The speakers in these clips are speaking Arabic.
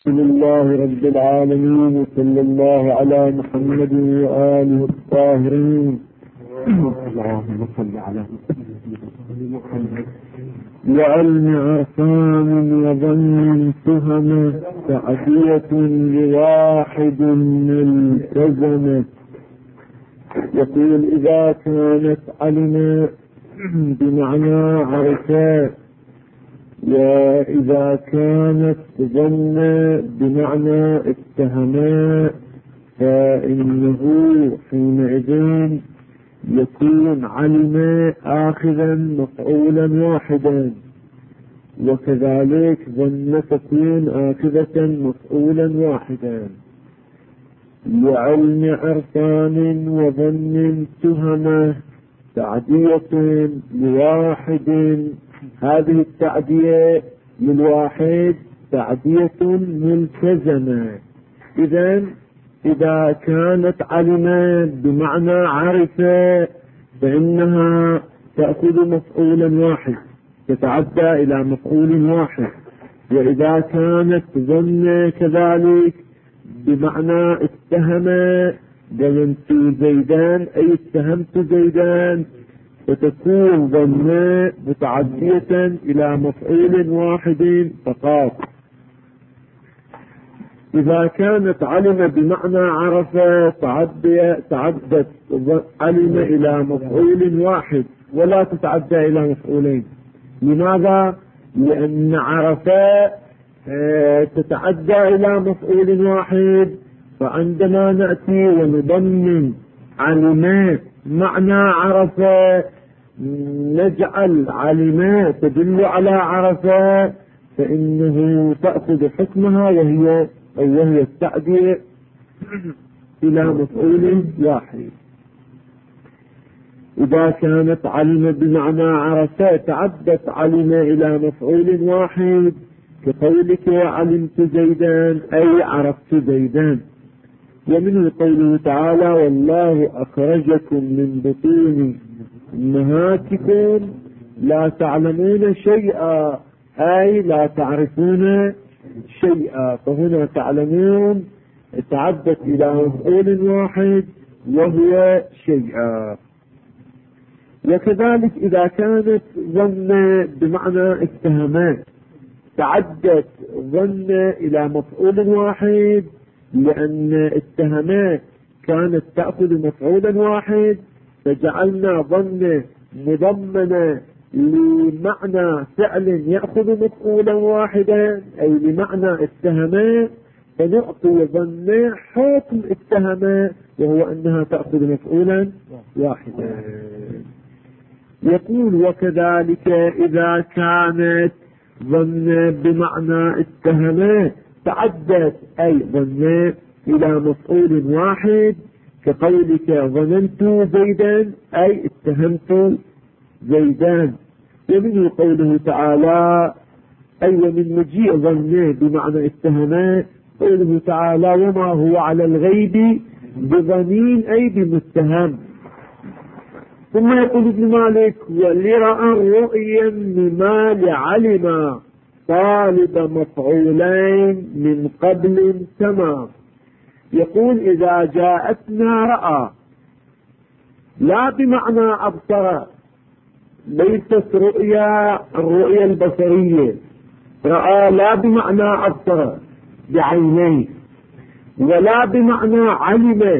الحمد لله رب العالمين، وصلى الله على محمد وآله الطاهرين. اللهم صل على محمد. وعلم عرفان وظن تهم تعدية لواحد ملتزمة. يقول إذا كانت علم بمعنى عرفان، وإذا كانت ظن بمعنى اتهما، فإنه حينئذ يكون علم آخذا مفعولا واحدا، وكذلك ظن تكون آخذة مفعولا واحدا. لعلم عرفان وظن تهمة تعدية لواحد، هذه التعدية للواحد تعدية ملتزمة. إذا كانت علمة بمعنى عرفة فإنها تأخذ مفعولا واحد، تتعدى إلى مفعول واحد. وإذا كانت ظن كذلك بمعنى اتهم، ظننت زيدان أي اتهمت زيدان، فتكون ظن متعدية إلى مفعول واحد فقط. إذا كانت علم بمعنى عرف تعدت علم إلى مفعول واحد ولا تتعدى إلى مفعولين. لماذا؟ لأن عرف تتعدى إلى مفعول واحد، فعندما نأتي ونضمن علم معنى عرف نجعل علم تدل على عرف، فإنه تأخذ حكمها وهي التعدية إلى مفعول واحد. إذا كانت علم بمعنى عرف تعدت علم إلى مفعول واحد، كقولك علمت زيدان أي عرفت زيدان. ومنه قوله تعالى والله أخرجكم من بطون أمهاتكم لا تعلمون شيئا، أي لا تعرفون شيئا. فهنا تعلمون تعدت إلى مفعول واحد وهي شيئا. وكذلك إذا كانت ظن بمعنى اتهامات تعدت ظن إلى مفعول واحد، لأن اتهامات كانت تأخذ مفعولا واحد، فجعلنا ظن مضمنة لمعنى فعل يأخذ مفعولا واحدا أي لمعنى اتهامات، فنعطي ظن حكم اتهامات وهو أنها تأخذ مفعولا واحدا. يقول وكذلك إذا كانت ظن بمعنى اتهامات تعدت أي ظن إلى مفعول واحد، كقولك ظننت زيدا أي اتهمت زيدان. ومنه قوله تعالى أي من مجيء ظن بمعنى اتهامات قوله تعالى وما هو على الغيب بظنين أي بمتهم. ثم يقول ابن مالك ولرأى رؤيا مما لعلم طالب مفعولين من قبل تمام. يقول إذا جاءتنا رأى لا بمعنى أبصر، ليست رؤيا الرؤيا البصرية، رأى لا بمعنى أبصر بعينيه، ولا بمعنى علم،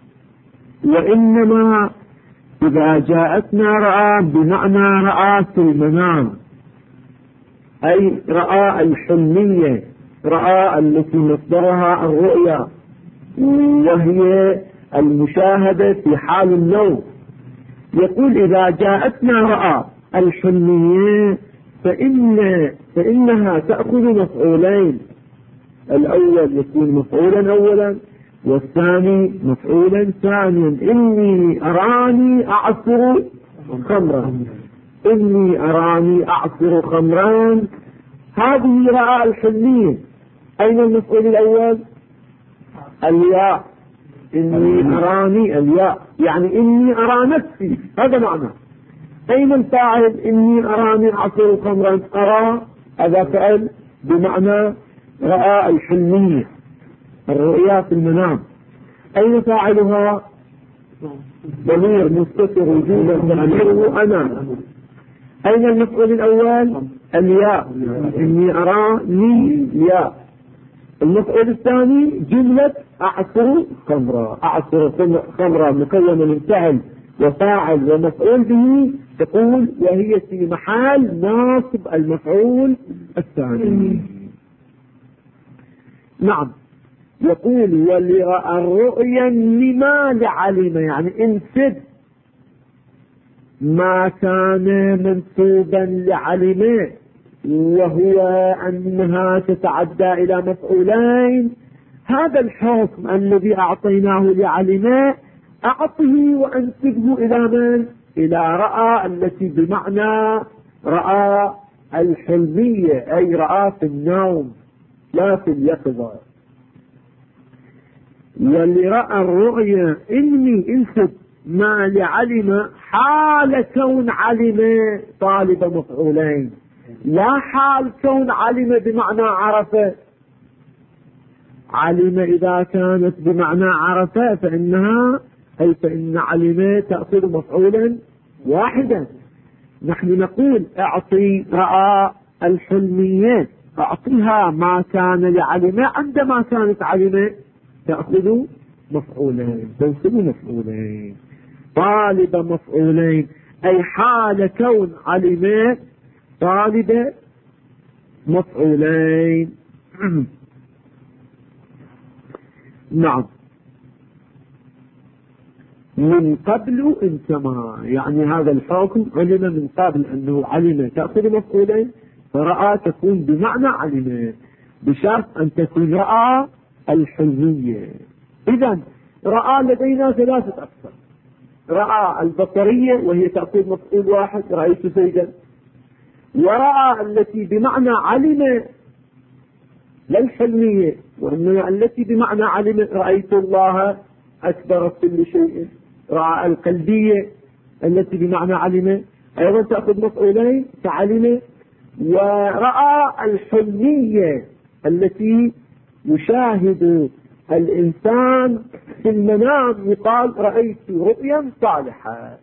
وإنما إذا جاءتنا رأى بمعنى رأى في المنام، أي رأى الحلمية، رأى التي مصدرها الرؤيا وهي المشاهدة في حال النوم. يقول إذا جاءتنا رأى الحلمية فإنها تأخذ مفعولين، الأول يكون مفعولا أولا والثاني مفعولا ثانيا. إني أراني أعصر خمرا، إني أراني أعصر خمرا، هذه رأى الحلمية. أين المفعول الأول؟ الياء، إني أراني الياء، يعني إني أرى نفسي، هذا معنى. أين الفاعل؟ إني أراني أعصر خمرا، أرى هذا فعل بمعنى رأى الحلمية الرؤيا في المنام، أين فاعلها؟ ضمير مستتر وجودا تأميره أنا. أين المفعول الأول؟ الياء، إني أراني ياء. المفعول الثاني جملة أعصر خمرا. أعصر خمرا مكونة من فعل وفاعل ومفعول به، تقول وهي في محل ناصب المفعول الثاني. نعم. يقول ولرأى الرؤيا لما لعلم، يعني انسب ما كان منسوبا لعلم، وهو أنها تتعدى إلى مفعولين. هذا الحكم الذي أعطيناه لعلم أعطه وأنسبه إلى من؟ إلى رأى التي بمعنى رأى الحلمية، أي رأى في النوم لا في اليقظة. ولرأى الرؤيا إني انسب ما لعلم حال كون علم طالب مفعولين، لا حال كون علم بمعنى عرف. علم إذا كانت بمعنى عرف فإنها أي فإن علم تأخذ مفعولا واحدا. نحن نقول اعطي رأى الحلمية اعطيها ما كان لعلم، عندما كانت علم تأخذ مفعولين، تنسب مفعولين. طالب مفعولين أي حال كون علم طالب مفعولين. نعم. من قبل انتما، يعني هذا الحكم علم من قبل أنه علم تأخذ مفعولين، فرأى تكون بمعنى علم بشرط أن تكون رأى الحلمية. إذن رأى لدينا ثلاثة أقسام: رأى البصرية وهي تأخذ مفعول واحد رأيت زيدا، ورأى التي بمعنى علم لا الحلمية، وإنما التي بمعنى علم رأيت الله أكبر كل شيء. رأى القلبية التي بمعنى علم أيضا تأخذ مفعولين كعلم. ورأى الحلمية التي يشاهد الإنسان في المنام يقال رأيت رؤيا صالحة.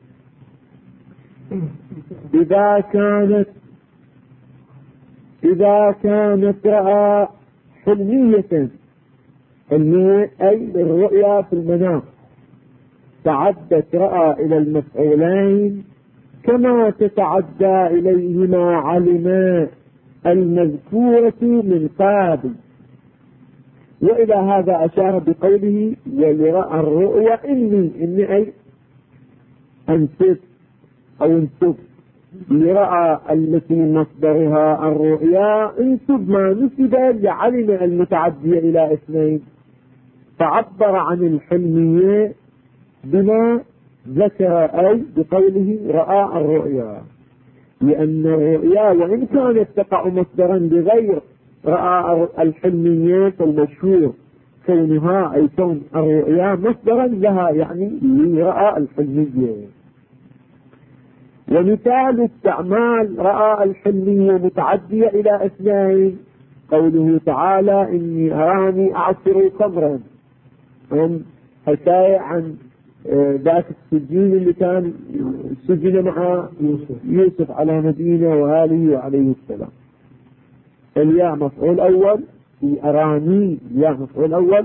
إذا كانت رأى حلمية، حلمية أي الرؤيا في المنام، تعدت رأى إلى المفعولين كما تتعدى إليهما علما المذكورة من قبل. وإلى هذا أشار بقوله ولرأى الرؤيا إني أي أنسب أو انسب لرأى التي مصدرها الرؤيا، انسب ما نسب لعلم المتعدية إلى اثنين، فعبر عن الحلمية بما ذكر أي بقوله رأى الرؤيا، لأن الرؤيا وإن كانت تقع مصدرا بغير رأى الحلمية فالمشهور كونها أي كون الرؤيا مصدرا لها، يعني لرأى الحلمية. ومثال استعمال رأى الحلمية متعدية إلى اثنين قوله تعالى إني أراني أعصر خمرا، حكاية عن ذاك السجين اللي كان سجن مع يوسف على مدينة وآله وعليه السلام. الياء مفعول أول في أراني، الياء مفعول أول،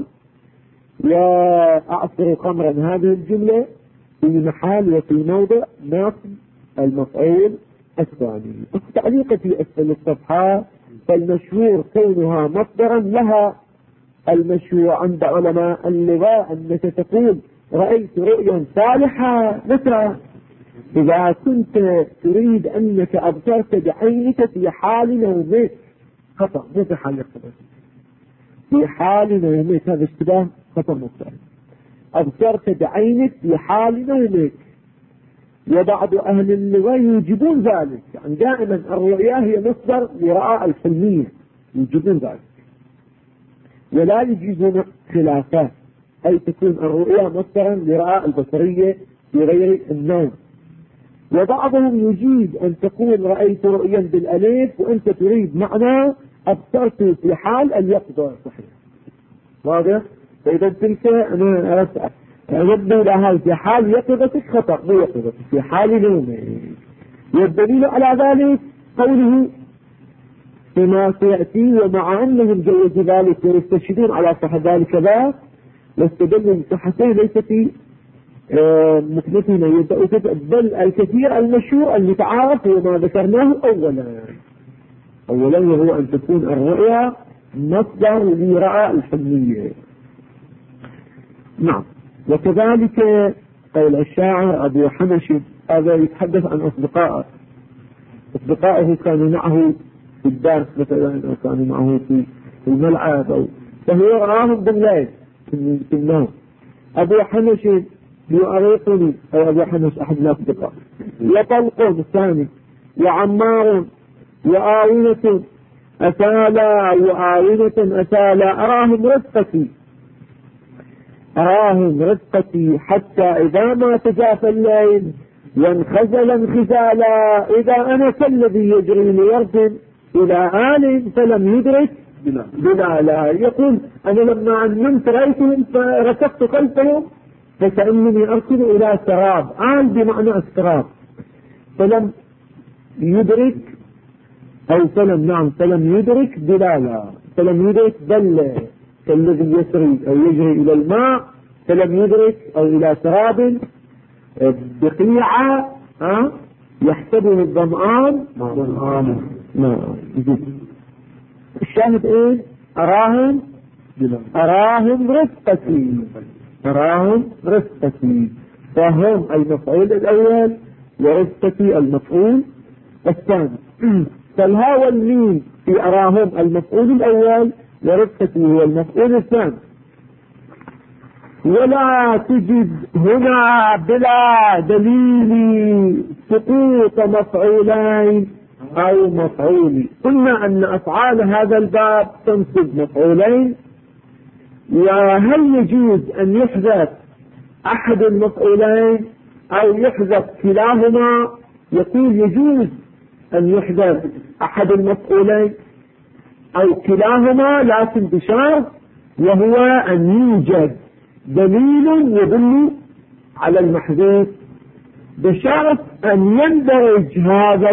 وأعصر خمرا هذه الجملة في محل وفي موضع نصب المفعول الثاني. التعليق في أسفل الصفحة فالمشهور كونها مصدرا لها. المشهور عند علماء اللغة أنك تقول رأيت رؤيا صالحة. مثلا إذا كنت تريد أنك أبصرت بعينك في حال نومك، خطأ مو في حال يقظتك، في حال نومك، هذا اشتباه خطأ مصدر. أبصرت بعينك في حال نومك. وبعض أهل اللغة يوجبون ذلك، يعني دائما الرؤيا هي مصدر لرأى الحلمية، يوجبون ذلك ولا يجيزون خلافات، أي تكون الرؤيا مصدرا لرأى البصرية في غير النوم. وبعضهم يجيز أن تقول رأيت رؤيا بالألف وأنت تريد معنى أبصرت في حال اليقظة. صحيح واضح. فإذا تلك أنا أنبه لها في حال يقظتك خطأ بيقظتك في حال نومه. والدليل على ذلك قوله فيما سيأتي ومع أنهم جوزوا ذلك ويستشهدون على صحة ذلك ذاك واستدلوا بصحته ليس في مثلثنا بل الكثير المشهور المتعارف هو ما ذكرناه أولا وهو أن تكون الرؤيا مصدر لرأى الحلمية. نعم. وكذلك قول الشاعر أبو حنشد هذا يتحدث عن أصدقائه كانوا معه في الدرس مثلا أو كانوا معه في الملعب فهو رآهم بالليل في النوم. أبو حنشد يؤرقني أو أبو حنش أحد الأصدقاء وطلق الثاني وعمار وآونة أسالا أراهم رفقتي حتى إذا ما تجافى الليل وانخزل انخزالا إذا أنا كالذي يجري ليرسل إلى آل فلم يدرك بلالا. يقول أنا لما نمت رأيتهم فركبت خلفهم فكأنني أرسل إلى سراب. آل بمعنى السراب. فلم يدرك أو فلم يدرك بلالا. فلم يدرك بل كالذي يسري أو يجري إلى الماء فلم يدرك أو إلى سراب بقيعة يحسبه الظمآن الشاهد إيه؟ أراهم رفقتي فهم المفعول الأول ورفقتي المفعول الثاني. فالها والميم في أراهم المفعول الأول ورفقتي هو المفعول الثاني. ولا تجد هنا بلا دليل سقوط مفعولين أو مفعول. قلنا أن أفعال هذا الباب تنصب مفعولين. وهل يجوز أن يحذف أحد المفعولين أو يحذف كلاهما؟ يقول يجوز أن يحذف أحد المفعولين أو كلاهما لكن بشرط وهو أن يوجد دليل يدل على المحذوف بشرط أن يندرج هذا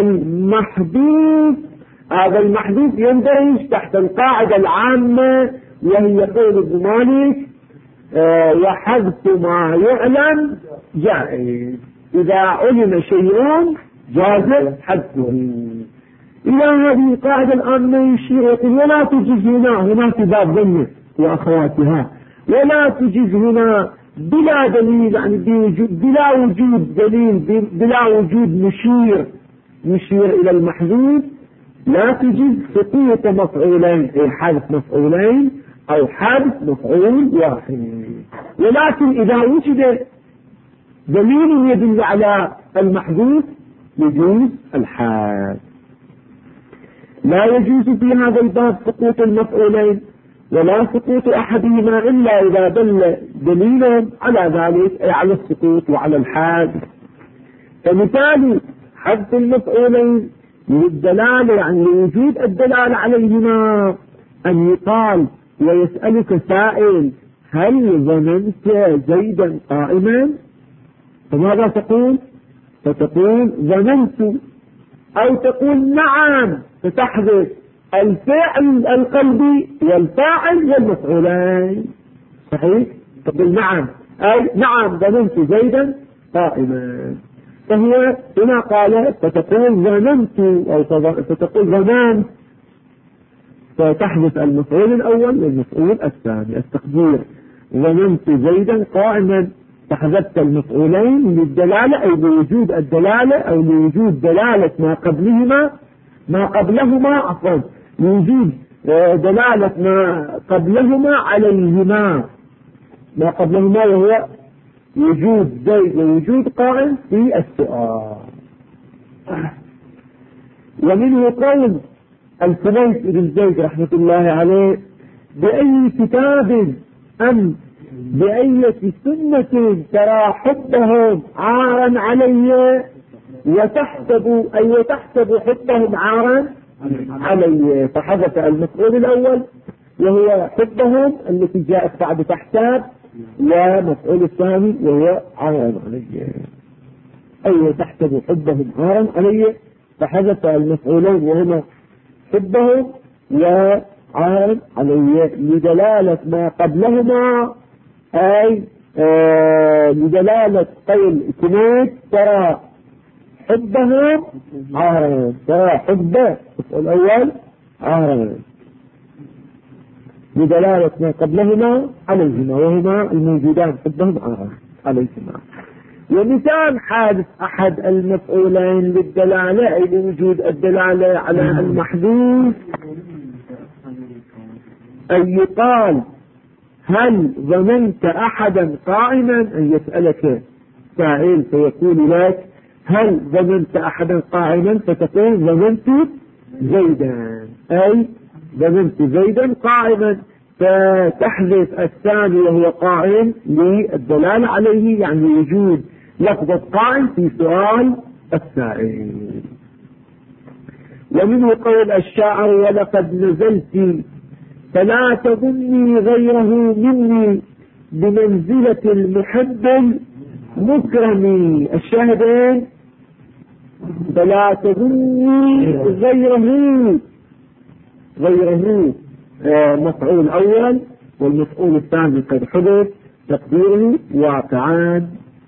المحذوف يندرج تحت القاعدة العامة وهي قول ابن مالك وحذف ما يعلم جائز. إذا علم شيء جاز حذفه. إلى هذه القاعدة الآن يشير يقول ولا تجز هنا في باب ظنه وأخواتها ولا تجز هنا بلا دليل يعني بلا وجود دليل بلا وجود مشير إلى المحذوف لا تجز سقوط مفعولين أي حذف مفعولين أو حذف مفعول واحد. ولكن إذا وجد دليل يدل على المحذوف يجوز الحذف. لا يجوز في هذا الباب سقوط المفعولين ولا سقوط أحدهما إلا إذا دل دليلا على ذلك أي على السقوط وعلى الحذف. فمثال حذف المفعولين للدلالة يعني لوجود الدلالة عليهما أن يقال ويسألك سائل هل ظننت زيدا قائما؟ فماذا تقول؟ فتقول ظننت أو تقول نعم فتحذف الفعل القلبي والفاعل والمفعولين. صحيح؟ تقول نعم أي نعم ظننت زيدا قائما. فهي هنا قال فتقول ظننت أو فتقول ظننت فتحذف المفعول الأول والمفعول الثاني. التقدير ظننت زيدا قائما فحذفت المفعولين للدلالة أي لوجود الدلالة أو لوجود دلالة ما قبلهما عفوا لوجود دلالة ما قبلهما عليهما ما قبلهما وهو وجود زيد ووجود قائم في السؤال. ومنه قول الكنيس بن زيد رحمة الله عليه بأي كتاب أم بأية سنة ترى حبهم عارا علي وتحسب حبهم عارا علي، فحدث المفعول الأول وهو حبهم التي جاءت بعد تحتاب، ومفعول الثاني وهو عارا علي، أي تحسب حبهم عارا علي، فحدث المفعولين وهما حبهم وعارا علي لدلالة ما قبلهما، أي لدلالة قيل كنيت ترى حبهم عارا، ترى حبه الأول عارا لدلالة ما قبلهما عليهما وهما الموجودان حبهم عارا عليهما. ومثال حادث أحد المفعولين للدلالة أي لوجود الدلالة على المحذوف أن يقال هل ظننت أحدا قائما، أن يسألك سائل فيقول لك هل ظننت أحدا قائما، فتقول ظننت زيدا، أي ظننت زيدا قائما، فتحذف الثاني وهو قائم للدلالة عليه، يعني وجود لفظة قائم في سؤال السائل. ومنه قول الشاعر ولقد نزلت فلا تظني غيره مني بمنزلة المحب المكرم، الشاهدين فلا تظني غيره مفعول أول والمفعول الثاني قد حدث تقديره واقعان،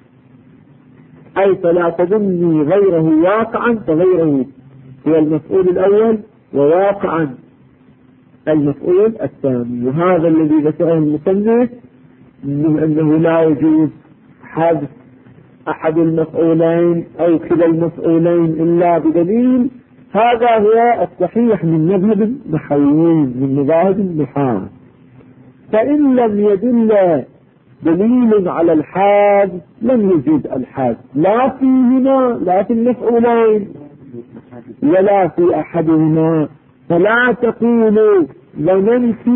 أي فلا تظني غيره واقعا، فغيره هو المفعول الأول وواقعا المفعول الثاني. وهذا الذي ذكره المصنف من أنه لا يجوز حذف أحد المفعولين أو كلا المفعولين إلا بدليل، هذا هو الصحيح من مذهب النحويين من مذاهب النحاة. فإن لم يدل دليل على الحذف لم يجوز الحذف لا فيهما، لا في المفعولين ولا في أحدهما. فلا تقولوا ظننت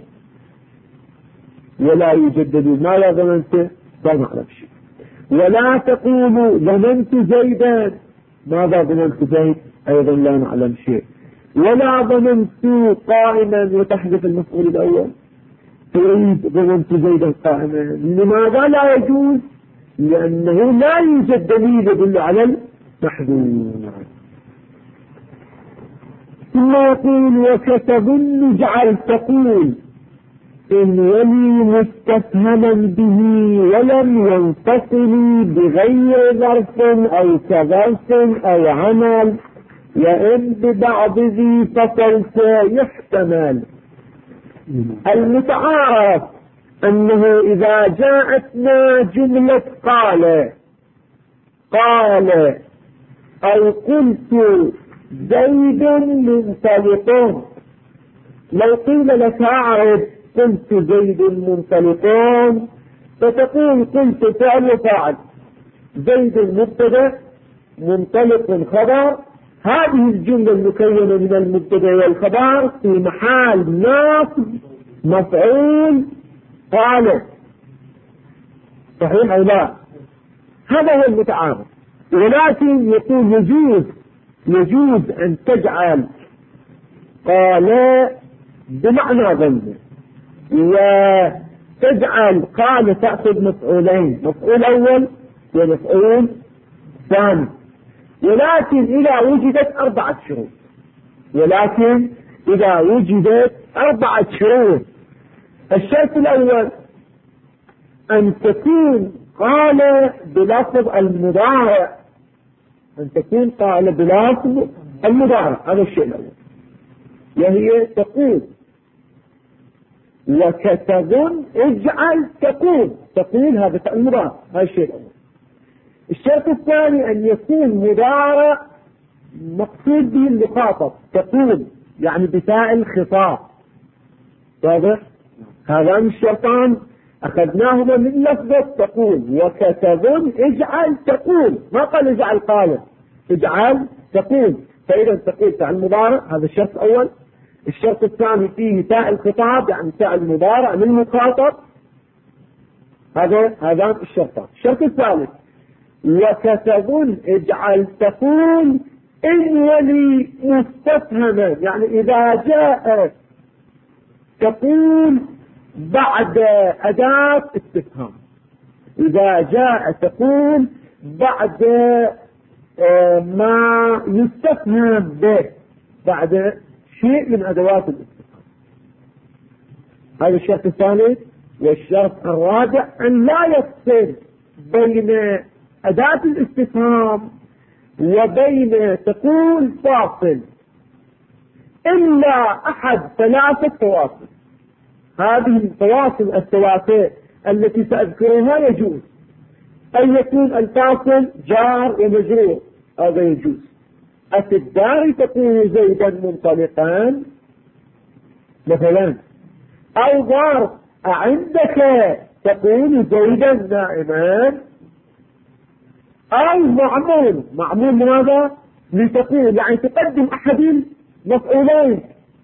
ولا يجدد ما لا ظننت لا نعرف شيء، ولا تقولوا ظننت زيدا ماذا ظننت زيد أيضا لا نعلم شيء، ولا ظننت قائما وتحذف المفعول الأول تريد ظننت زيدا قائما. لماذا لا يجوز؟ لأنه لا يوجد دليل يدل على المحذوف. ثم يقول وكتظن اجعل تقول إن ولي مستفهما به ولم ينفصل بغير ظرف أو كظرف أو عمل، وإن ببعض ذي فصلت يحتمل. المتعارف أنه إذا جاءتنا جملة قال أو قلت زيد منطلق، لو قيل لك أعرف قلت زيد منطلق فتقول قلت فعل فاعل، زيد مبتدا منطلق خبر، هذه الجملة المكونة من المبتدا والخبر في محل نصب مفعول قال، صحيح أو لا؟ هذا هو المتعارف. ولكن يقول يجوز أن تجعل قال بمعنى ظن، وتجعل قال تأخذ مفعولين، مفعول أول ومفعول ثاني، ولكن إذا وجدت 4 شروط، ولكن إذا وجدت 4 شروط. الشرط الأول أن تكون قال بلفظ المضارع، أن تكون قال بلفظ المضارع، هذا الشيء الأول، وهي تقول وكتظن اجعل تقول هذا المضارع، هذا الشيء الأول. الشرط الثاني أن يكون مضارع مقصود به المخاطب، تقول يعني بتاء الخطاب، واضح؟ هذان الشرطان أخذناهما من لفظة تقول، وكتظن اجعل تقول، ما قال اجعل قال، اجعل تقول، فإذا تقول فعل مضارع، هذا الشرط الأول. الشرط الثاني فيه تاء الخطاب يعني تاء المضارع للمخاطب، هذان الشرطان. الشرط الثالث وكتظن اجعل تقول إن ولي مستفهما، يعني إذا جاء تقول بعد أداة استفهام، إذا جاء تقول بعد ما يستفهم به، بعد شيء من أدوات الاستفهام. هذا الشرط الثالث. والشرط الرابع أن لا يفصل بين أداة الاستفهام وبين تقول فاصل إلا أحد ثلاثة فواصل. هذه الفواصل الثلاثة التي سأذكرها يجوز أن يكون الفاصل جار ومجرور، هذا يجوز. أفي الدار تقول زيدا منطلقا مثلا، أو ظرف عندك تقول زيدا نائما، أو معمول ماذا لتقول، يعني تقدم أحد المفعولين.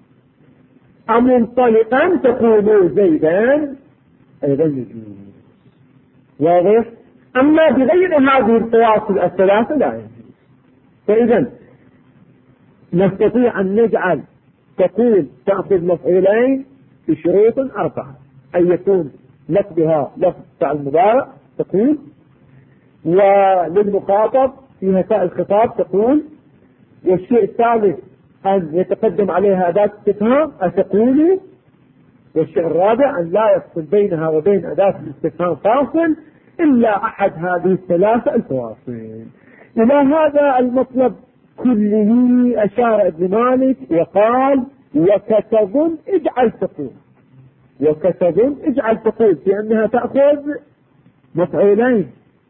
منطلقا تقول زيدا أيضا يجوز. واضح؟ أما بغير هذه الفواصل الثلاثة لا يجوز. فإذا نستطيع أن نجعل تقول تأخذ مفعولين بشروط 4: أن يكون لفظها لفظ فعل مضارع تقول، وللمخاطب فيها تاء الخطاب تقول، والشيء الثالث أن يتقدم عليها أداة استفهام أتقول، والشيء الرابع أن لا يفصل بينها وبين أداة الاستفهام فاصل إلا أحد هذه الثلاثة الفواصل. إلى هذا المطلب كله أشار ابن مالك وقال: وكتب اجعل تقول، وكتب اجعل تقول، في أنها تأخذ مفعولين.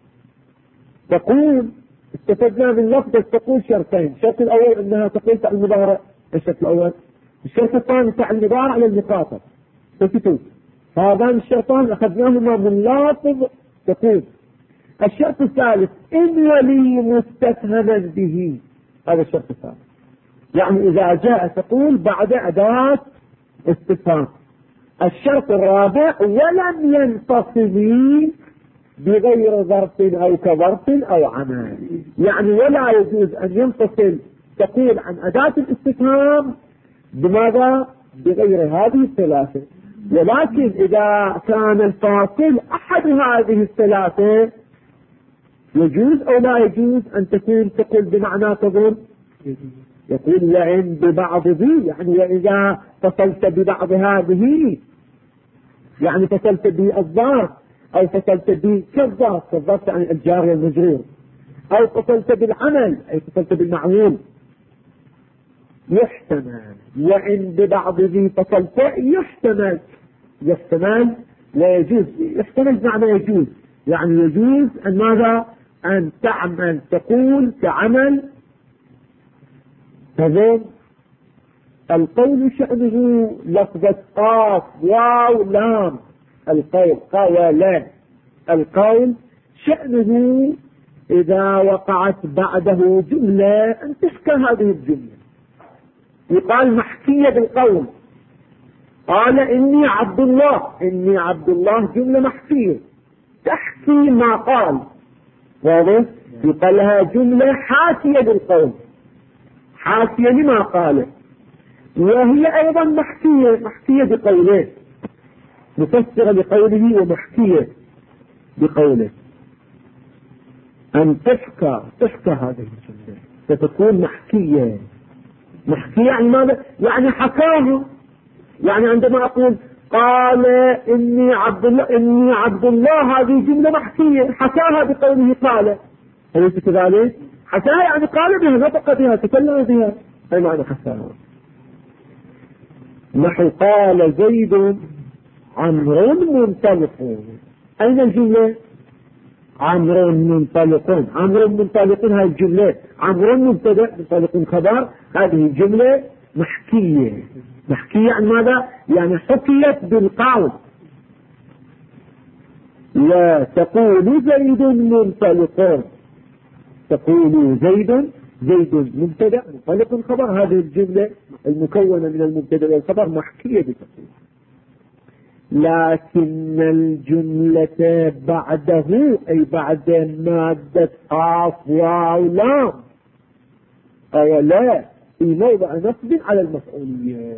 تقول استفدنا من لفظ تقول شرطين: الشرط الأول أنها تقول فعل مضارع، الشرط الأول. الشرط الثاني فعل مضارع على المخاطب تكتب. هذان الشرطان أخذناهما من لفظ تقول. الشرط الثالث إن ولي مستفهما به، هذا الشرط الثالث، يعني إذا جاء تقول بعد أداة استفهام. الشرط الرابع ولم ينفصل بغير ظرف أو كظرف أو عمل، يعني ولا يجوز أن ينفصل تقول عن أداة الاستفهام بماذا؟ بغير هذه الثلاثة. ولكن إذا كان الفاصل أحد هذه الثلاثة يجوز أو لا يجوز أن تكون تقول بمعنى تظن؟ يقول وإن ببعض ذي، يعني وإذا فصلت ببعض هذه، يعني فصلت بالظرف أو فصلت بكالظرف، كالظرف يعني الجار والمجرور، أو فصلت بالعمل أي فصلت بالمعمول، يحتمل. وإن ببعض ذي فصلت يحتمل ويجوز. يحتمل بمعنى يجوز، يعني يجوز أن ماذا؟ أن تعمل تقول كعمل. فذن القول شأنه لفظة قاف واو لام، القول قولا. القول شأنه إذا وقعت بعده جملة أن تحكى هذه الجملة، يقال محكية بالقول. قال إني عبد الله، إني عبد الله جملة محكية تحكي ما قال. واضح؟ يقال لها جملة حاكية بالقول، حاكية لما قاله، وهي أيضا محكية بقوله، مفسرة لقوله ومحكية بقوله. أن تحكى هذه الجملة ستكون محكية يعني ماذا؟ يعني حكاه. يعني عندما أقول قال إني عبد الله هذه جملة محكية حكاها بقوله قال، أليس كذلك؟ حكاها يعني قال بها، نطق بها، تكلم بها، أي معنى حكاها. نحو قال زيد عمرو منطلق، أين الجملة؟ عمرو منطلقون، عمرو منطلقون، هذه الجملة عمرو مبتدأ منطلقون خبر، هذه الجملة محكية. محكية عن ماذا؟ يعني حكيت بالقول. وتقول زيد منطلقون، تقول زيد مبتدأ منطلق خبر، هذه الجملة المكونة من المبتدأ والخبر محكية بتقول. لكن الجملة بعده أي بعد مادة قاف واو لام أو لا في موضع نصب على المفعولية.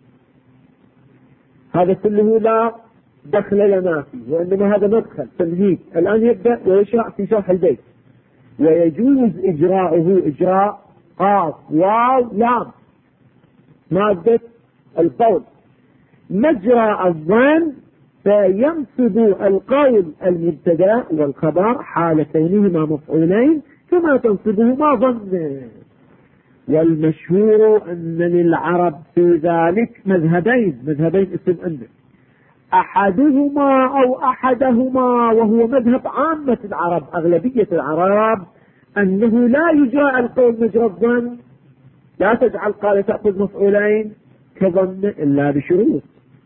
هذا كله لا دخل لنا فيه، وإنما هذا مدخل تمهيد. الآن يبدأ ويشرع في شرح البيت. ويجوز إجراؤه إجراء قاف واو لام مادة القول مجرى الظن، فينصب القول المبتدا والخبر حال كونهما مفعولين كما تنصبهما ظن. والمشهور أن للعرب في ذلك مذهبين اسم أنه أحدهما أو أحدهما، وهو مذهب عامة العرب أغلبية العرب، أنه لا يجرى القول مجرى الظن، لا تجعل قال تأخذ مفعولين كظن إلا بشروط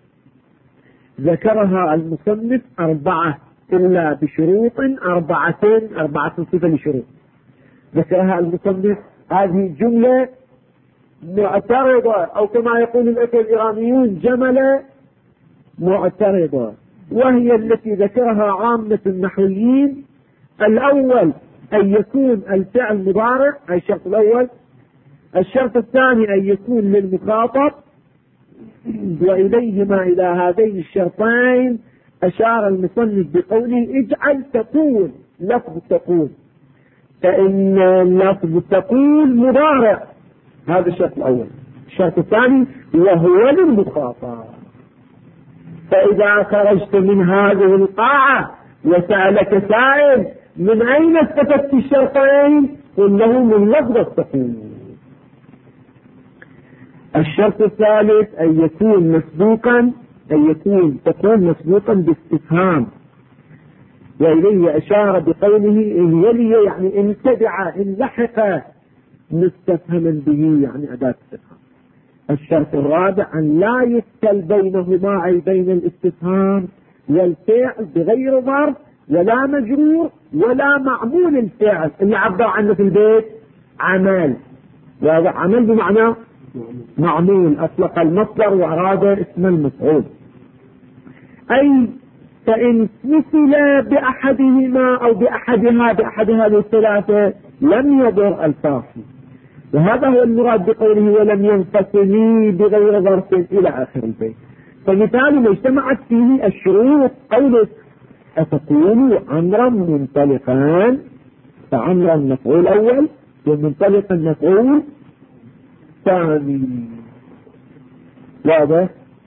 ذكرها المصنف 4 إلا بشروط 4 صفة لشروط ذكرها المصنف. هذه جملة معترضة، أو كما يقول الإيرانيون جملة معترضة، وهي التي ذكرها عامة النحويين. الأول أن يكون الفعل مضارع، أي الشرط الأول. الشرط الثاني أن يكون للمخاطب، وإليهما إلى هذين الشرطين أشار المصنف بقوله اجعل تقول لفظ تقول، فإن لفظ تقول مضارع، هذا الشرط الأول. الشرط الثاني وهو للمخاطب. فإذا خرجت من هذه القاعة وسألك سائل من أين استفدت الشرطين، قل له من لفظ تقول. الشرط الثالث أن يكون مسبوقا، تكون مسبوقا باستفهام، وإليه أشار بقوله إن يلي، يعني إن تبع، إن لحق مستفهما به، يعني أداة استفهام. الشرط الرابع أن لا يفصل بينهما، أي بين الاستفهام والفعل، بغير ظرف ولا مجرور ولا معمول الفعل اللي عبر عنه في البيت عمل، وهذا عمل بمعنى معمول، أطلق المصدر وأراد اسم المفعول. أي فإن مثل بأحدهما أو بأحد هذه الثلاثة لم يضر الفاصل، وهذا هو المراد بقوله ولم ينفصل بغير ظرف إلى آخر البيت. فمثال ما اجتمعت فيه الشروط قولك أتقول عمرا منطلقا، فعمرا مفعول أول ومنطلقا مفعول ثاني. واضح؟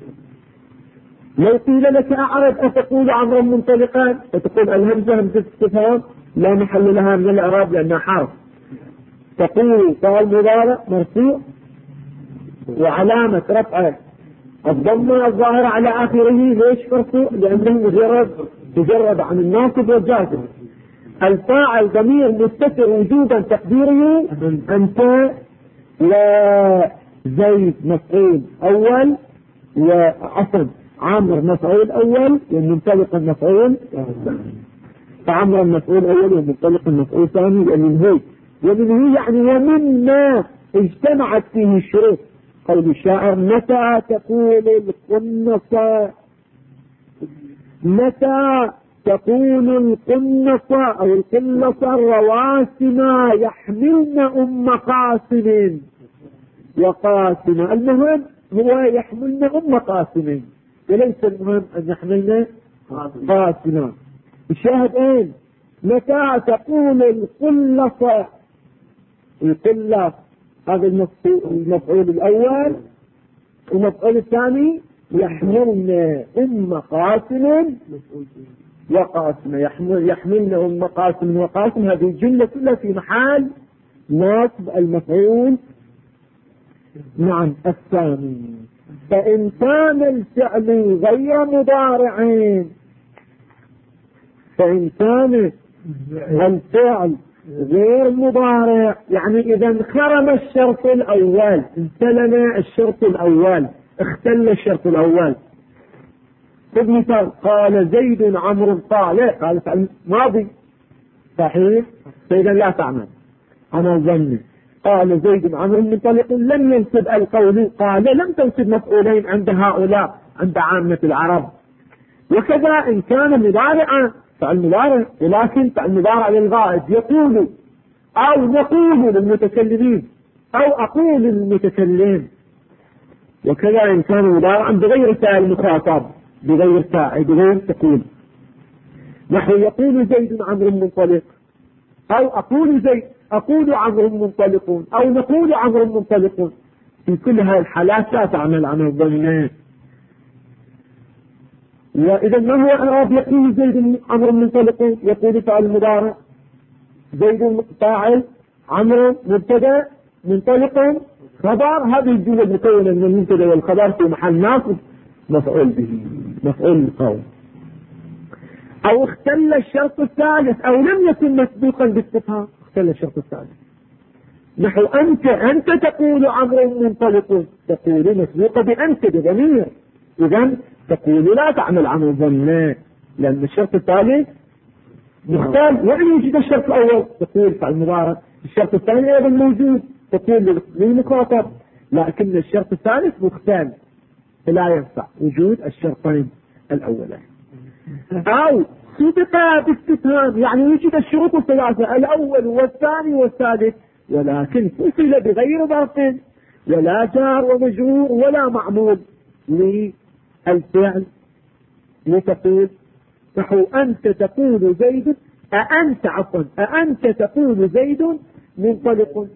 لو قيل لك أعرض أتقول عمرا منطلقا، فتقول الهمزة همزة استفهام لا محل لها من الإعراب لأنها حرف. تقول فعل مضارع مرفوع وعلامة رفعه الضمة الظاهرة على آخره. ليش مرفوع؟ لأنه مجرد عن الناصب والجازم. الفاعل ضمير مستتر وجودا تقديره أنت، وزيد مفعول أول، وعصم عامر مفعول أول ومنطلق المفعول ثاني. فعمر المفعول أول ومنطلق المفعول ثاني. ومن هي يعني ومما اجتمعت فيه الشروط. قول الشاعر متى تقول القنصة، متى تقول القنصة أو القنصة الرواسم يحملن أم قاسم وقاسم. المهم هو يحملن أم قاسم، وليس المهم أن يحملن قاسما. الشاهد اين؟ متى تقول القلصة، القلة هذا المفعول الأول، والمفعول الثاني يحملن أم قاسم وقاسم، يحملن أم قاسم وقاسم. هذه الجملة كلها في محل نصب المفعول نعم الثاني. فإن كان الفعل غير مضارع، فإن كان الفعل غير مضارع، يعني إذا انخرم الشرط الأول، انسلم الشرط الأول، اختل الشرط الأول. خذ مثال قال زيد عمرو قال فعل ماضي صحيح، فإذا لا تعمل أنا ظني. قال زيد عمرو منطلق لم ينسب القول، قال لم تنسب مفعولين عند هؤلاء، عند عامة العرب. وكذا إن كان مضارعا فعل مضارع، ولكن فعل مضارع للغائب يقول أو نقول للمتكلمين، أو أقول للمتكلم، وكذا إن كان مضارعا بغير تاء المخاطب، بغير تاء، بغير تقول، نحو يقول زيد عمرو منطلق، أو أقول عمرو منطلق، أو نقول عمرو منطلق. في كل هذه الحالات لا تعمل عن الظن. وإذا ما هو إعراب يقول زيد عمرو منطلق؟ يقول فعل مضارع، زيد فاعل، عمرو مبتدا، منطلق خبر. هذه الجملة مكونة من المبتدا والخبر في محل ناصب مفعول به، مفعول القول. أو اختل الشرط الثالث، أو لم يكن مسبوقا باستفهام، اختل الشرط الثالث، نحو أنت تقول عمرو منطلق، تقول مسبوقة بأنت بضمير، إذن تقول لا تعمل عن الظن، لأن الشرط الثالث مختل، وإن يوجد الشرط الأول تقول فعل مضارع، الشرط الثاني أيضا موجود تقول للمخاطب، لكن الشرط الثالث مختل، فلا ينفع وجود الشرطين الأولين. أو سبق باستفهام، يعني يوجد الشروط الثلاثة، الأول والثاني والثالث، ولكن فصل بغير ظرف، ولا جار ومجرور ولا معمول للفعل، لتقول نحو أنت تقول زيد، أأنت تقول زيد منطلق،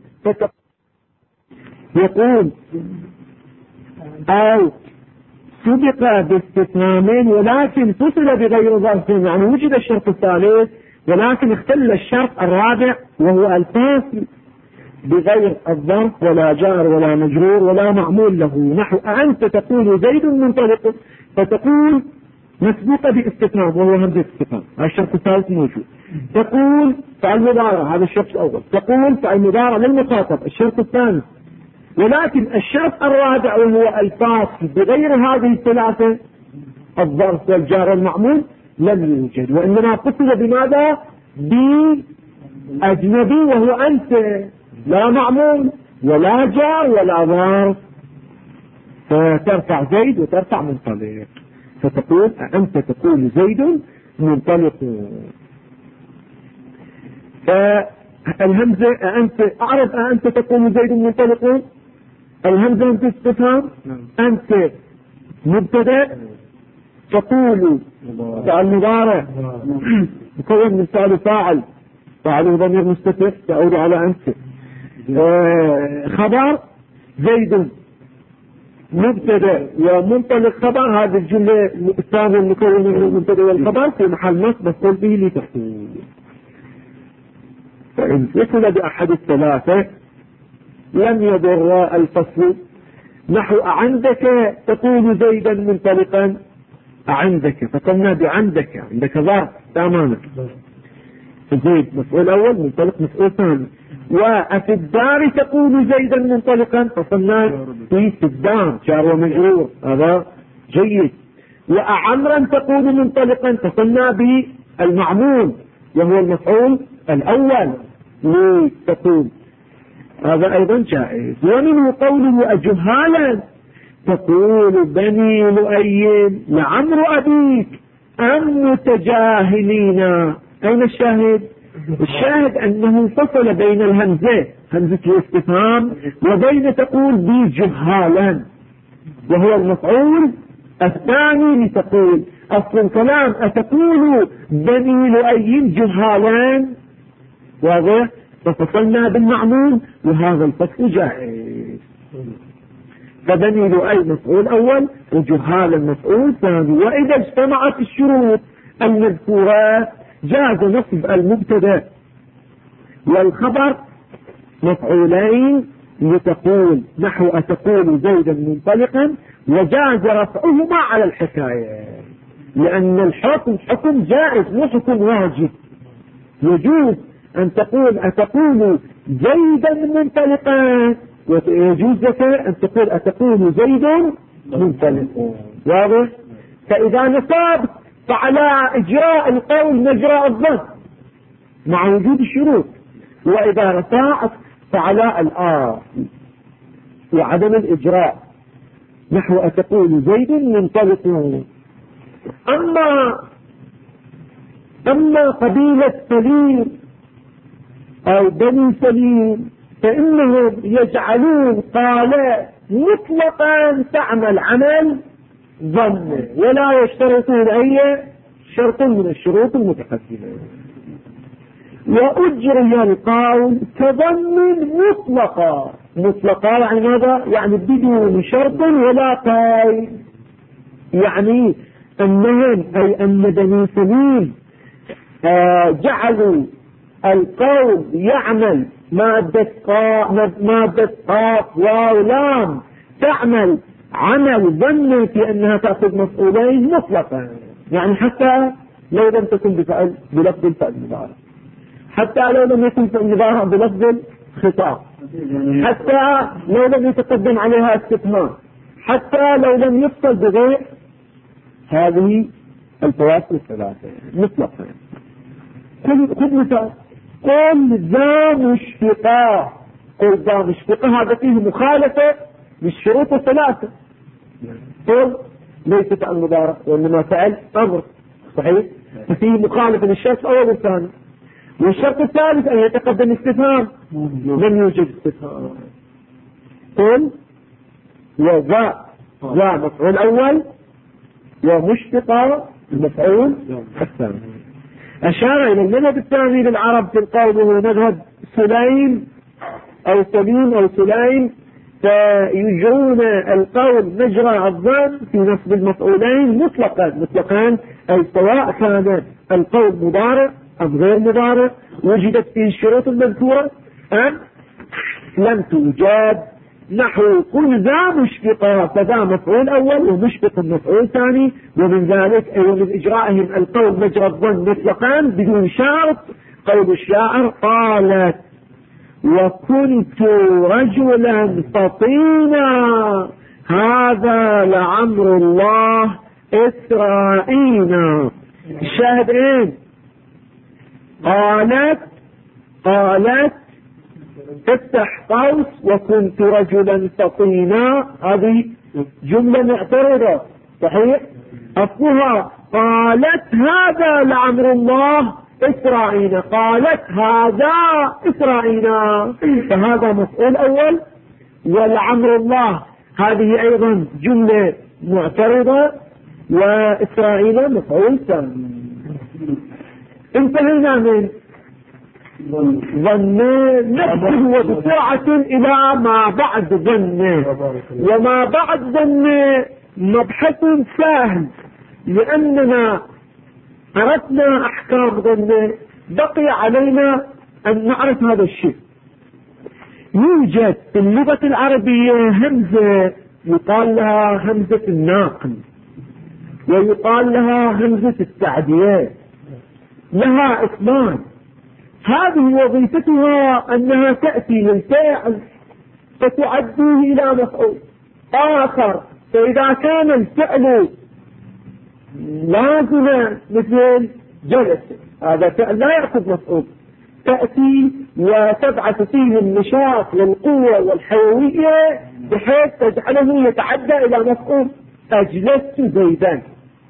يقول أو سبق باستثنامين ولكن فصل بغير ظرف، يعني وجد الشرط الثالث ولكن اختل الشرط الرابع وهو الفاصل بغير الظرف، ولا جار ولا مجرور ولا معمول له، نحو أنت تقول زيد منطلق، فتقول مسبوقة باستثناء وهو همزة استثناء، الشرط الثالث موجود. تقول فعل مضارع، هذا الشرط الأول، تقول فعل مضارع للمخاطب، الشرط الثاني، ولكن الشرط الرابع وهو الفاصل بغير هذه الثلاثة، الظرف والجار والمعمول، لم يوجد، وإنما فصل بماذا؟ بأجنبي وهو أنت، لا معمول ولا جار ولا ظرف، فترفع زيد وترفع منطلق، فتقول أنت تقول زيد منطلق. فالهمزة أنت تقول زيد منطلق، الهمزة أنت استفهام، أنت مبتدأ، تقول فعل مضارع مكون من فاعل، فاعله ضمير مستتر تعود على أنت، خبر زيد مبتدا ومنطلق خبر، هذه الجملة الثانية المكونة من المبتدا والخبر في محل نصب مفعول به لتحصيل. فإن فصل بأحد الثلاثة لم يضر الفصل، نحو أعندك تقول زيدا منطلقا، أعندك فقلنا بعندك، عندك ظرف تماما، زيد مفعول أول، منطلق مفعول ثاني. وفي الدار تقول زيدا منطلقا، فصلنا في الدار جار ومجرور، هذا جيد. وأعمرا تقول منطلقا، فصلنا بالمعمول وهو المفعول الأول لتقول، هذا أيضا جائز. ومنه قوله أجهالا تقول بني لؤي لعمر أبيك أم متجاهلين. أين الشاهد؟ الشاهد أنه فصل بين الهمزة همزة الاستفهام وبين تقول بجهالا وهو المفعول الثاني لتقول. أصل الكلام أتقول بني لؤي جهالا، واضح؟ ففصلنا بالمعمول وهذا الفصل جائز. فبني لؤي مفعول أول وجهالا مفعول ثاني. وإذا اجتمعت الشروط المذكورة جاز نصب المبتدا والخبر مفعولين لتقول، نحو أتقول زيدا منطلقا، وجاز رفعهما على الحكاية، لأن الحكم حكم جائز مو حكم واجب. يجوز أن تقول أتقول زيدا منطلقا، ويجوز لك أن تقول أتقول زيدا منطلقا، واضح؟ فإذا نصبت فعلى إجراء القول مجرى الظن مع وجود الشروط، وإذا رفعت فعلى الآخر وعدم الإجراء، نحو أتقول زيد منطلق. أما قبيلة سليم أو بني سليم فإنهم يجعلون قال مطلقا تعمل عمل ظن، ولا يشترطون أي شرط من الشروط المتقدمة. وأجري القول كظن مطلقا. مطلقا يعني ماذا؟ يعني بدون شرط ولا قيد. يعني أنهم أي أن بني سليم جعلوا القول يعمل مادة قاف واو لام تعمل عمل ظن في أنها تأخذ مفعولين مطلقا. يعني حتى لو لم تكن بفعل بلفظ الفعل المضارع، حتى لو لم يكن فعل المضارع بلفظ الخطاب، حتى لو لم يتقدم عليها استفهام، حتى لو لم يفصل بغير هذه الفواصل الثلاثة مطلقا. خذ مثال، قل ذا مشفقة. قل ذا مشفقة هذا فيه مخالفة للشروط الثلاثة. قل ليس فعل مضارع وإنما فعل أمر، صحيح؟ فيه مخالفة للشرط الأول والثاني. والشرط الثالث أن يتقدم استفهام، لم يوجد استفهام. قل وذا مفعول أول ومشفقة المفعول الثاني. أشار إلى المذهب الثاني للعرب في القول وهو مذهب سليم أو سليم أو سليم، فيجرون القول مجرى الظن في نصب المفعولين مطلقا أي سواء كان القول مضارع أم غير مضارع، وجدت فيه الشروط المذكورة أم لم توجد. نحو قل ذا مشفقة، فذا مفعول أول ومشفق مفعول ثاني، ومن ذلك أي من إجرائهم القول مجرى الظن مطلقا بدون شرط قول الشاعر قالت وكنت رجلا فطينا هذا لعمر الله إسرائيل. الشاهد ايه؟ قالت تفتح قوس وكنت رجلا فطينا، هذه جملة معترضة، صحيح؟ أصلها قالت هذا لعمر الله إسرائيل، قالت هذا إسرائيل، فهذا مفعول أول، ولعمر الله هذه أيضا جملة معترضة، وإسرائيل مفعول ثاني. انتهينا من ظن، نبدأ بسرعة إلى ما بعد ظن. وما بعد ظن مبحث سهل، لأننا عرفنا أحكام ظن، بقي علينا أن نعرف هذا الشيء. يوجد في اللغة العربية همزة يقال لها همزة الناقل، ويقال لها همزة التعدية، لها اسمان. هذه وظيفتها أنها تأتي للفاعل فتعديه إلى مفعول آخر. فإذا كان الفعل لازما مثل جلس، هذا فعل لا يأخذ مفعول، تأتي وتبعث فيه النشاط والقوة والحيوية بحيث تجعله يتعدى إلى مفعول. أجلست زيدا،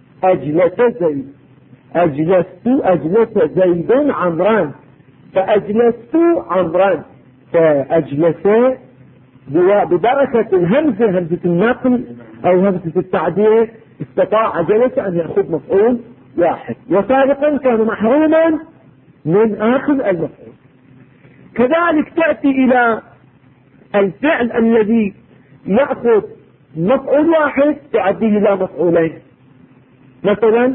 أجلس زيد عمران، فأجلست عمران، فأجلس ببركة الهمزة، همزة النقل أو همزة التعدية، استطاع جلس أن يأخذ مفعول واحد، وسابقا كان محروما من آخذ المفعول. كذلك تأتي إلى الفعل الذي يأخذ مفعول واحد تعديه إلى مفعولين. مثلا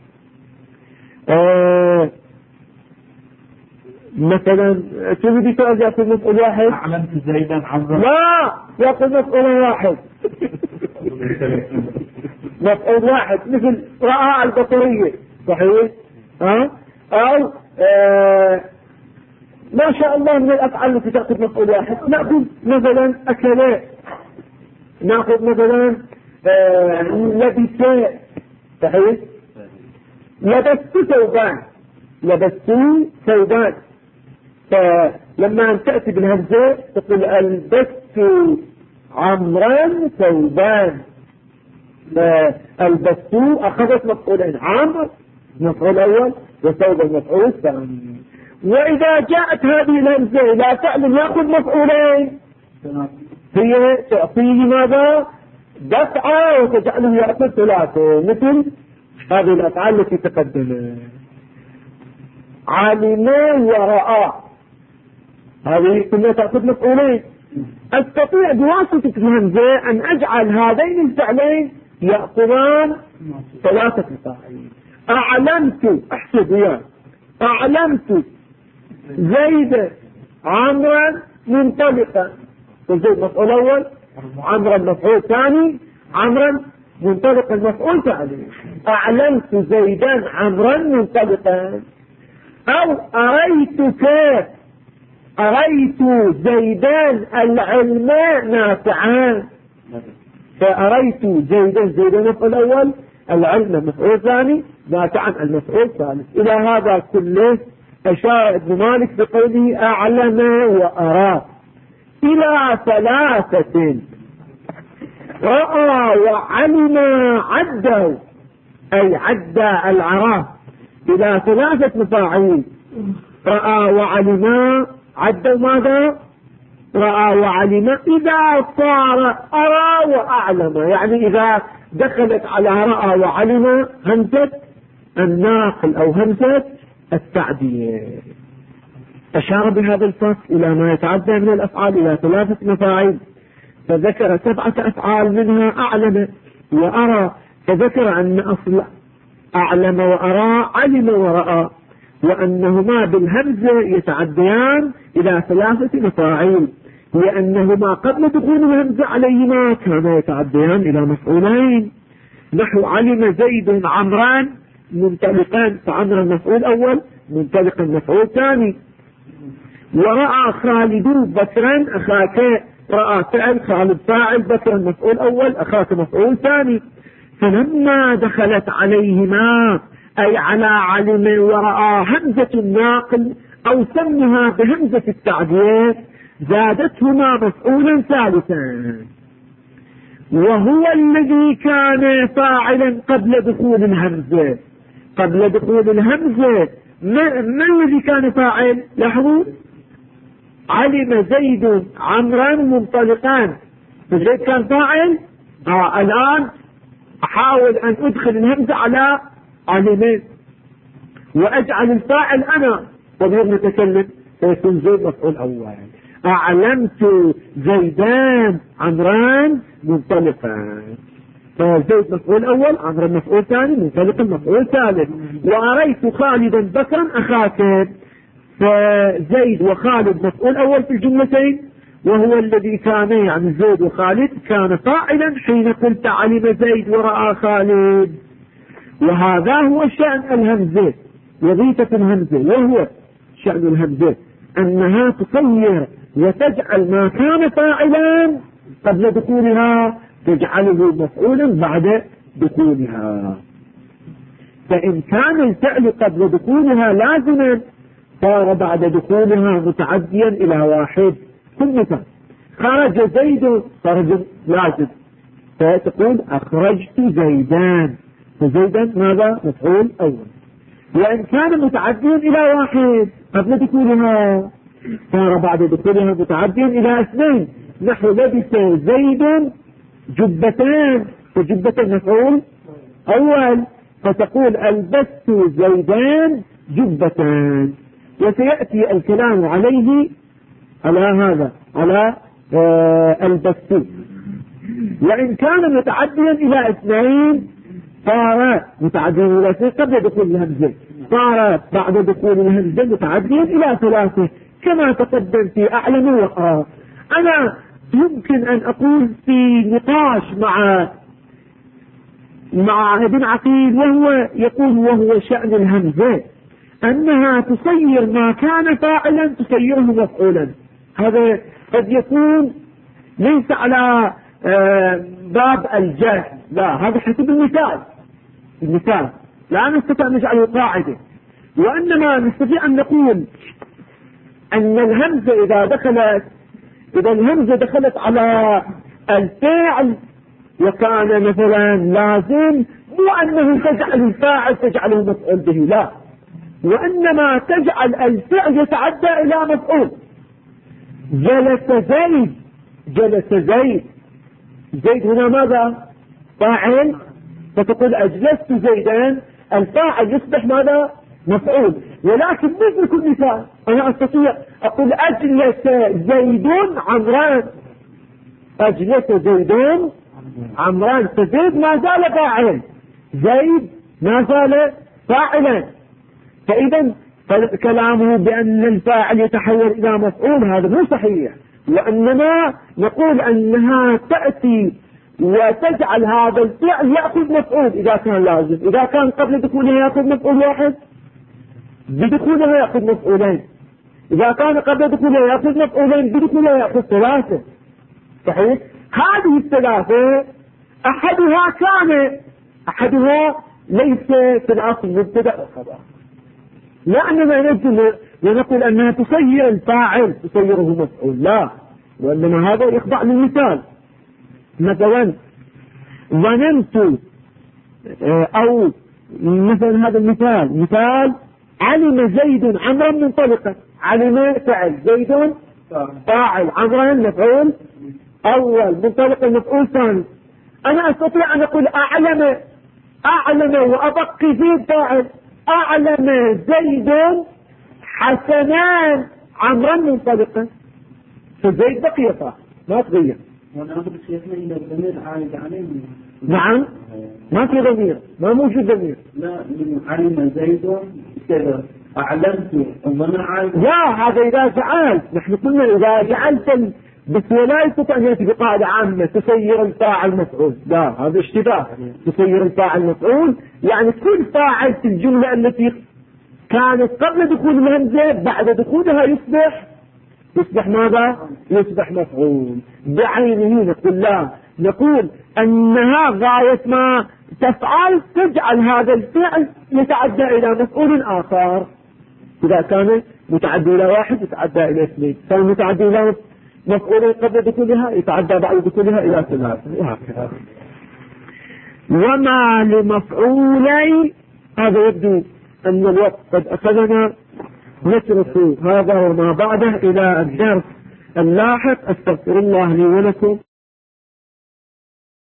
تريد فعل يأخذ مفعول واحد، أعلمت زيدا عمرا، لا يأخذ مفعول واحد مفعول واحد، مثل رأى البطرية، صحيح؟ أو ما شاء الله من الأفعال التي تأخذ مفعول واحد. نأخذ مثلا أكل، نأخذ مثلا لبس، صحيح؟ لبست ثوبان، فلما تأتي بالهمزة تقول ألبست عمرا ثوبان، فالبست أخذت مفعولين، عمر مفعول أول وثوب المفعول الثاني. وإذا جاءت هذه الهمزة إلى فعل يأخذ مفعولين هي تعطيه ماذا؟ دفعة وتجعله يأخذ ثلاثة، مثل هذه الأفعال التي تقدمت. علم ورأى هذه كلها تأخذ مفعولين. أستطيع بواسطة الهمزة أن أجعل هذين الفعلين يأخذان ثلاثة مفاعيل. أعلمت، احسب وياه، أعلمت زيد عمرا منطلقا، زيد مفعول أول، عمرا مفعول ثاني، عمرا منطلقا مفعول ثاني. أعلمت زيدا عمرا منطلقا. أو أريت زيدان العلم نافعا، فأريت زيدا مفعول أول، العلم مفعول ثاني، نافعا المفعول ثالث. إلى هذا كله أشار ابن مالك بقوله أعلم وأرى إلى ثلاثة. رأى وعلم عدوا، أي عد العراء إلى ثلاثة مفاعيل. رأى وعلم عدوا ماذا؟ رأى وعلم إذا صار أرى وأعلم، يعني إذا دخلت على رأى وعلم همزة الناقل أو همزة التعدية. أشار بهذا الفصل إلى ما يتعدى من الأفعال إلى ثلاثة مفاعيل، فذكر 7 أفعال منها أعلم وأرى، فذكر أن أصل أعلم وأرى علم ورأى، وأنهما بالهمزة يتعديان إلى 3 مفاعيل، لأنهما قبل دخول الهمزة عليهما كانا يتعديان إلى مفعولين. نحو علم زيد عمران منطلقان، فعمرا مفعول أول، منطلقا مفعول ثاني. ورأى خالد بكرا أخاك، رأى فعل، خالد فاعل، بكرا مفعول أول، أخاك مفعول ثاني. فلما دخلت عليهما أي على علم ورأى همزة الناقل أو سمها بهمزة التعدية زادتهما مفعولا ثالثا، وهو الذي كان فاعلا قبل دخول الهمزة. قبل دخول الهمزة ما الذي كان فاعل؟ لاحظوا، علم زيد عمرا منطلقان، فزيد كان فاعل. الآن أحاول أن أدخل الهمزة على علمين وأجعل الفاعل أنا وغير متكلم، فيكون زيد مفعول أول. أعلمت زيدان عمران منطلقان، فزيد مفعول أول، عمران مفعول ثاني، منطلقا مفعول ثالث. وأريت خالدا بكرا أخاك، فزيد وخالد مفعول أول في الجملتين، وهو الذي كان يعني زيد وخالد كان فاعلا حين قلت علم زيد ورأى خالد. وهذا هو شأن الهمزة، وظيفة الهمزة، وهو شأن الهمزة أنها تصير وتجعل ما كان فاعلا قبل دخولها تجعله مفعولا بعد دخولها. فإن كان الفعل قبل دخولها لازما صار بعد دخولها متعديا إلى واحد. ثم خرج زيد خرج لازم، فتقول أخرجت زيدان، فزيدا ماذا؟ مفعول أول. وإن كان متعديا إلى واحد قبل دخولها صار بعد دخولها متعديا إلى 2. نحو لبس زيد جبتان، فجبة مفعول أول، فتقول ألبست زيدان جبتان. وسيأتي الكلام عليه على هذا، على البست. وإن كان متعديا إلى 2 صار متعديا إلى 2 قبل دخول الهمزة، صار بعد دخول الهمزة متعديا إلى 3 كما تقدم في أعلم وأرى. أنا يمكن أن أقول في نقاش مع ابن عقيل، وهو يقول وهو شأن الهمزة أنها تصير ما كان فاعلا تصيره مفعولا. هذا قد يكون ليس على باب الجهل، لا، هذا حسب المثال لا نستطيع أن نجعله قاعدة، وإنما نستطيع أن نقول أن الهمزة إذا الهمزة دخلت على الفاعل وكان مثلا لازم، مو أنه تجعل الفاعل تجعله مفعول به، لا، وإنما تجعل الفعل يتعدى إلى مفعول. جلس زيد هنا ماذا؟ فاعل، فتقول أجلست زيدا، الفاعل يصبح ماذا؟ مفعول. ولكن مثل كل مثال أنا أستطيع أقول أجلس زيد عمران، أجلس زيد عمران، فزيد ما زال فاعلا، زيد ما زال فاعلا. فإذا كلامه بأن الفاعل يتحول إلى مفعول هذا مو صحيح، وإنما نقول أنها تأتي وتجعل هذا الفعل يأخذ مفعول إذا كان لازم. إذا كان قبل دخولها يأخذ مفعول واحد، بدخولها يأخذ مفعولين. إذا كان قبل دخولها يأخذ مفعولين، بدخولها يأخذ ثلاثة. صحيح؟ هذه الثلاثة أحدها ليس في الأصل مبتدأ وخبر، لأننا نجد ونقول أنها تصير الفاعل تصيره مفعول، لا، وإنما هذا يخضع للمثال. مثلا ظننت، أو مثلا هذا المثال مثال علم زيد عمرا منطلقا. علم فعل، زيد فاعل، عمرا مفعول أول، منطلقا مفعول ثاني. أنا أستطيع أن أقول أعلم وأبقي زيد فاعل، أعلم زيد حسنان عمرا منطلقا، فزيد بقي فاعل ما تغير. نعم، ما في ضمير، ما موجود ضمير. لا، علم زيد أعلمت لا، هذا إذا جعلت، نحن قلنا إذا جعلت بس لا يستطيع أن يأتي بقاعدة عامة تسير الفاعل مفعول، لا، هذا اشتباه. تسير الفاعل مفعول يعني كل فاعل في الجملة التي كانت قبل دخول الهمزة بعد دخولها يصبح ماذا؟ يصبح مفعول بعينه. نقول لا، نقول أنها غاية ما تفعل تجعل هذا الفعل يتعدى إلى مفعول آخر. إذا كان متعدي إلى واحد يتعدى إلى اثنين، كان متعدي إلى مفعول قبل دخولها يتعدى بعد دخولها إلى ثلاثة، وهكذا. وما لمفعولي، هذا يبدو أن الوقت قد أخذنا، نترك هذا وما بعده إلى الدرس اللاحق. أستغفر الله لي ولكم.